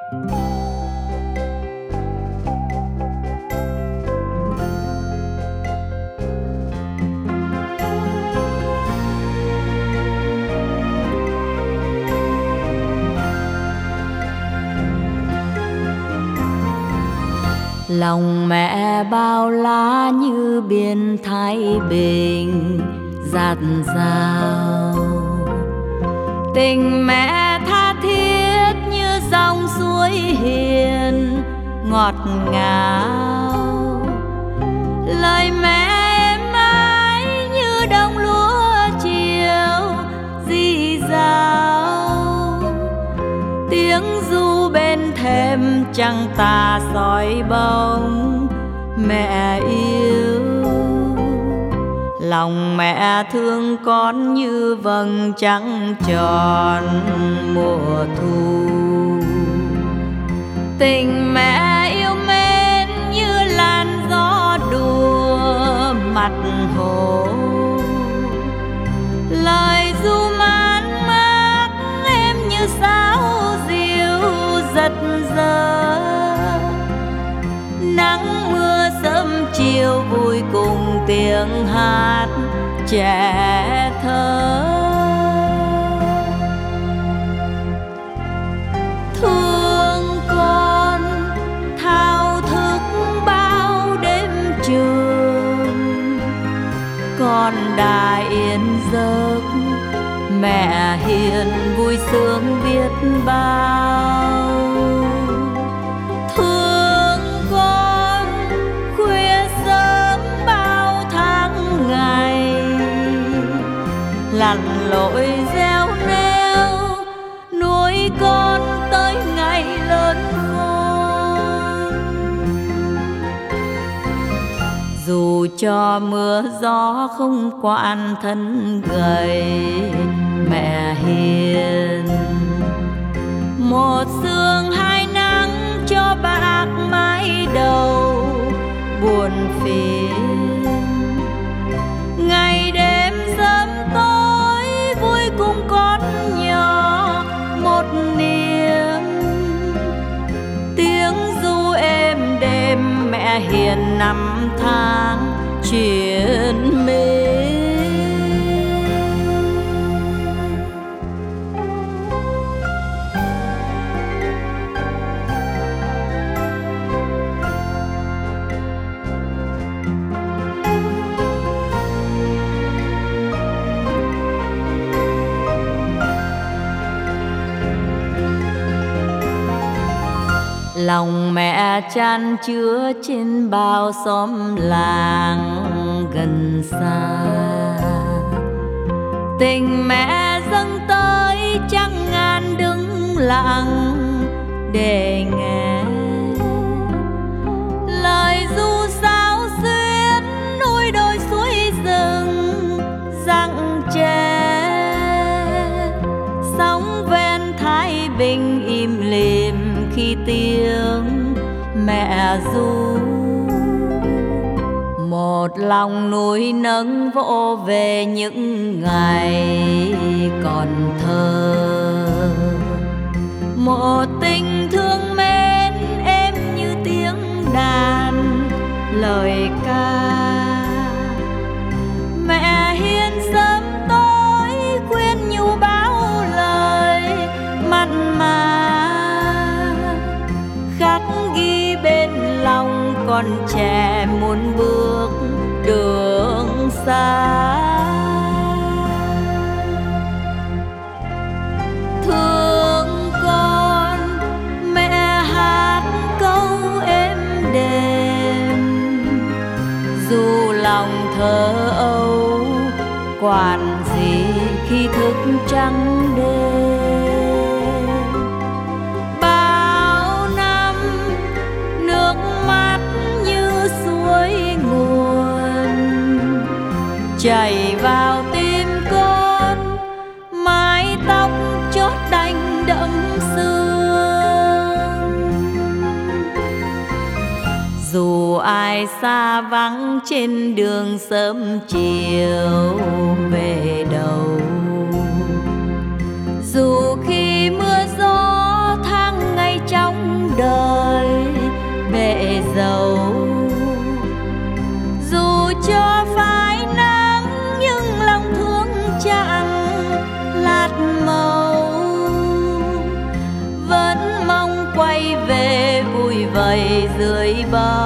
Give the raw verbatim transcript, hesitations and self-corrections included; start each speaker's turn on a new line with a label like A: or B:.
A: Lòng mẹ bao la như biển Thái Bình dạt dào, tình mẹ tha thiết như dòng suối hiền ngọt ngào. Lời mẹ êm ái như đồng lúa chiều rì rào, tiếng ru bên thềm trăng tà soi bóng mẹ yêu. Lòng mẹ thương con như vầng trăng tròn mùa thu, tình mẹ yêu mến như làn gió đùa mặt hồ. Lời ru man mác em như sáo diều giật giờ, nắng mưa sớm chiều vui cùng tiếng hát trẻ thơ. Thương con thao thức bao đêm trường, con đã yên giấc mẹ hiền vui sướng biết bao. Thương con khuya sớm bao tháng ngày, lặn lội gieo neo nuôi con tới ngày lớn khôn. Dù cho mưa gió không quản thân gầy mẹ hiền, một sương hai nắng cho bạc mái đầu buồn phiền. Ngày đêm sớm tối vui cùng con nhỏ một niềm, tiếng ru êm đêm mẹ hiền năm tháng truyền mến. Lòng mẹ chan chứa trên bao xóm làng gần xa, tình mẹ dâng tới trăm ngàn đứng lặng để nghe. Lời ru sáo xuyến núi đồi suối rừng rặng tre, sóng ven Thái Bình im lìm khi tiếng mẹ ru. Một lòng nuôi nấng vỗ về những ngày còn thơ, một tình thương mến êm như tiếng đàn lời ca. Mẹ hiền sớm tối khuyên nhủ bao lời mặn mà, khắc ghi bên lòng con trẻ muốn bước đường xa. Thương con mẹ hát câu êm đềm, dù lòng thơ âu quản gì khi thức trắng đêm. Bao năm nước mắt như suối nguồn chảy vào tim con, mái tóc chót đành đẫm sương. Dù ai xa vắng trên đường sớm chiều về đầu, dù khi mưa gió tháng ngày trong bờ.